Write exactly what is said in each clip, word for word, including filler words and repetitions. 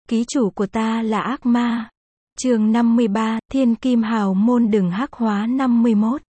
Ký chủ của ta là ác ma. Chương năm mươi ba, Thiên Kim Hào Môn đừng hắc hóa năm mươi mốt.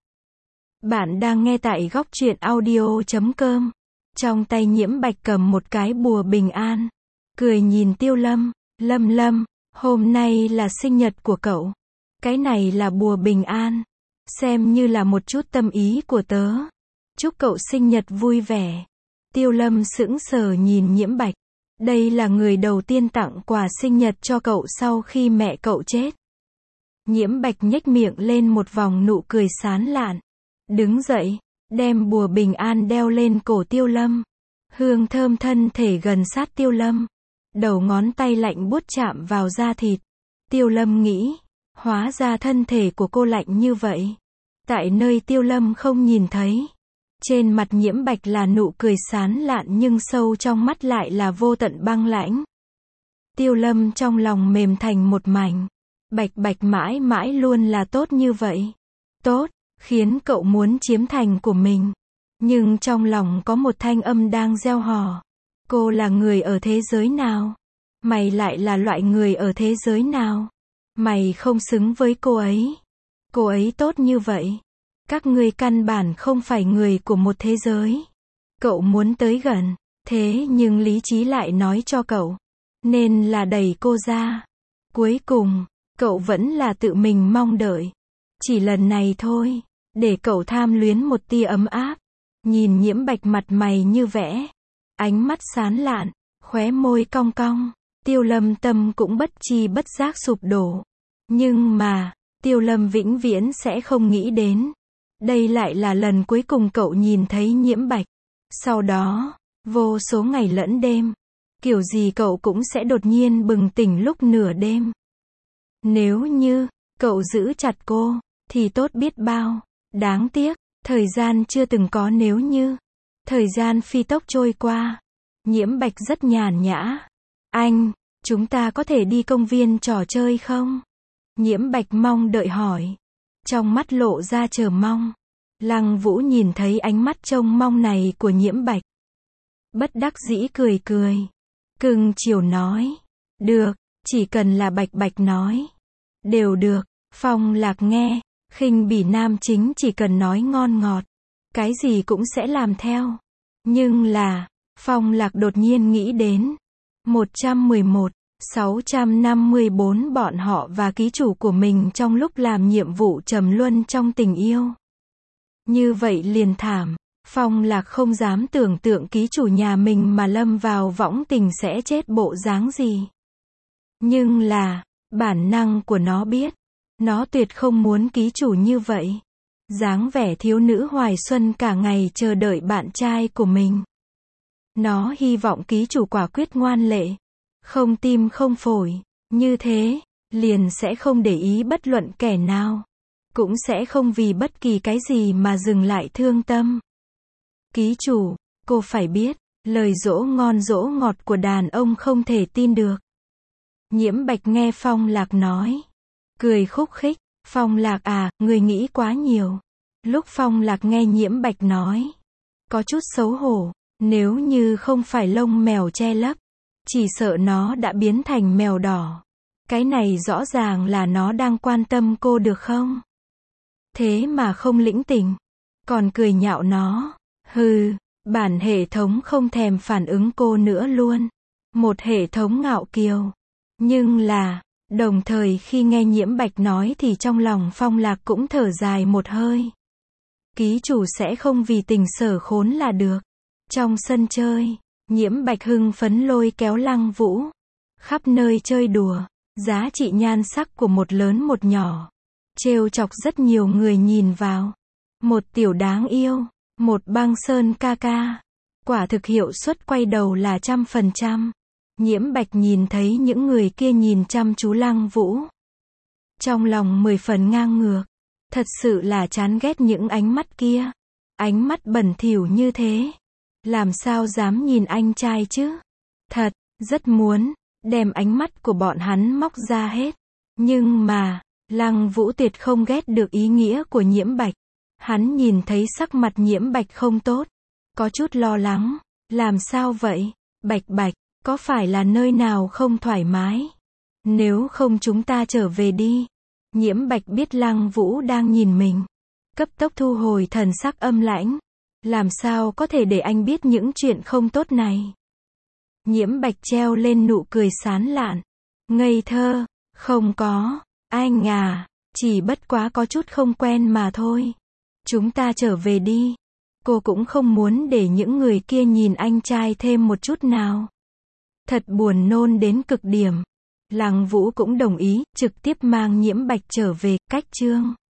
Bạn đang nghe tại góc truyện audio chấm com. Trong tay Nhiễm Bạch cầm một cái bùa bình an. Cười nhìn Tiêu Lâm, Lâm Lâm, hôm nay là sinh nhật của cậu. Cái này là bùa bình an. Xem như là một chút tâm ý của tớ. Chúc cậu sinh nhật vui vẻ. Tiêu Lâm sững sờ nhìn Nhiễm Bạch. Đây là người đầu tiên tặng quà sinh nhật cho cậu sau khi mẹ cậu chết. Nhiễm Bạch nhếch miệng lên một vòng nụ cười sán lạn. Đứng dậy, đem bùa bình an đeo lên cổ Tiêu Lâm. Hương thơm thân thể gần sát Tiêu Lâm. Đầu ngón tay lạnh buốt chạm vào da thịt. Tiêu Lâm nghĩ, hóa ra thân thể của cô lạnh như vậy. Tại nơi Tiêu Lâm không nhìn thấy. Trên mặt Nhiễm Bạch là nụ cười sán lạn nhưng sâu trong mắt lại là vô tận băng lãnh. Tiêu Lâm trong lòng mềm thành một mảnh. Bạch Bạch mãi mãi luôn là tốt như vậy. Tốt, khiến cậu muốn chiếm thành của mình. Nhưng trong lòng có một thanh âm đang gieo hò. Cô là người ở thế giới nào? Mày lại là loại người ở thế giới nào? Mày không xứng với cô ấy. Cô ấy tốt như vậy. Các ngươi căn bản không phải người của một thế giới. Cậu muốn tới gần, thế nhưng lý trí lại nói cho cậu, nên là đẩy cô ra. Cuối cùng, cậu vẫn là tự mình mong đợi. Chỉ lần này thôi, để cậu tham luyến một tia ấm áp. Nhìn Nhiễm Bạch mặt mày như vẽ, ánh mắt sán lạn, khóe môi cong cong, Tiêu Lâm tâm cũng bất chi bất giác sụp đổ. Nhưng mà, Tiêu Lâm vĩnh viễn sẽ không nghĩ đến. Đây lại là lần cuối cùng cậu nhìn thấy Nhiễm Bạch. Sau đó, vô số ngày lẫn đêm, kiểu gì cậu cũng sẽ đột nhiên bừng tỉnh lúc nửa đêm. Nếu như, cậu giữ chặt cô, thì tốt biết bao. Đáng tiếc, thời gian chưa từng có nếu như. Thời gian phi tốc trôi qua. Nhiễm Bạch rất nhàn nhã. Anh, chúng ta có thể đi công viên trò chơi không? Nhiễm Bạch mong đợi hỏi. Trong mắt lộ ra chờ mong. Lăng Vũ nhìn thấy ánh mắt trông mong này của Nhiễm Bạch. Bất đắc dĩ cười cười. Cưng chiều nói. Được, chỉ cần là Bạch Bạch nói. Đều được. Phong Lạc nghe. Khinh bỉ nam chính chỉ cần nói ngon ngọt. Cái gì cũng sẽ làm theo. Nhưng là, Phong Lạc đột nhiên nghĩ đến. một trăm mười một, sáu trăm năm mươi bốn bọn họ và ký chủ của mình trong lúc làm nhiệm vụ trầm luân trong tình yêu. Như vậy liền thảm. Phong Lạc không dám tưởng tượng ký chủ nhà mình mà lâm vào võng tình sẽ chết bộ dáng gì. Nhưng là, bản năng của nó biết. Nó tuyệt không muốn ký chủ như vậy. Dáng vẻ thiếu nữ hoài xuân cả ngày chờ đợi bạn trai của mình. Nó hy vọng ký chủ quả quyết ngoan lệ. Không tim không phổi. Như thế, liền sẽ không để ý bất luận kẻ nào. Cũng sẽ không vì bất kỳ cái gì mà dừng lại thương tâm. Ký chủ, cô phải biết, lời dỗ ngon dỗ ngọt của đàn ông không thể tin được. Nhiễm Bạch nghe Phong Lạc nói. Cười khúc khích. Phong Lạc à, người nghĩ quá nhiều. Lúc Phong Lạc nghe Nhiễm Bạch nói. Có chút xấu hổ. Nếu như không phải lông mèo che lấp. Chỉ sợ nó đã biến thành mèo đỏ. Cái này rõ ràng là nó đang quan tâm cô được không? Thế mà không lĩnh tình. Còn cười nhạo nó. Hừ, bản hệ thống không thèm phản ứng cô nữa luôn. Một hệ thống ngạo kiều. Nhưng là, đồng thời khi nghe Nhiễm Bạch nói thì trong lòng Phong Lạc cũng thở dài một hơi. Ký chủ sẽ không vì tình sở khốn là được. Trong sân chơi, Nhiễm Bạch hưng phấn lôi kéo Lăng Vũ. Khắp nơi chơi đùa, giá trị nhan sắc của một lớn một nhỏ. Trêu chọc rất nhiều người nhìn vào. Một tiểu đáng yêu, một băng sơn ca ca. Quả thực hiệu suất quay đầu là trăm phần trăm. Nhiễm Bạch nhìn thấy những người kia nhìn chăm chú Lăng Vũ. Trong lòng mười phần ngang ngược. Thật sự là chán ghét những ánh mắt kia. Ánh mắt bẩn thỉu như thế. Làm sao dám nhìn anh trai chứ? Thật, rất muốn đem ánh mắt của bọn hắn móc ra hết. Nhưng mà, Lăng Vũ tuyệt không ghét được ý nghĩa của Nhiễm Bạch. Hắn nhìn thấy sắc mặt Nhiễm Bạch không tốt. Có chút lo lắng. Làm sao vậy? Bạch Bạch, Có phải là nơi nào không thoải mái? Nếu không chúng ta trở về đi. Nhiễm Bạch biết Lăng Vũ đang nhìn mình. Cấp tốc thu hồi thần sắc âm lãnh. Làm sao có thể để anh biết những chuyện không tốt này? Nhiễm Bạch treo lên nụ cười sán lạn. Ngây thơ, không có, anh à, chỉ bất quá có chút không quen mà thôi. Chúng ta trở về đi. Cô cũng không muốn để những người kia nhìn anh trai thêm một chút nào. Thật buồn nôn đến cực điểm. Lăng Vũ cũng đồng ý, trực tiếp mang Nhiễm Bạch trở về, cách chương.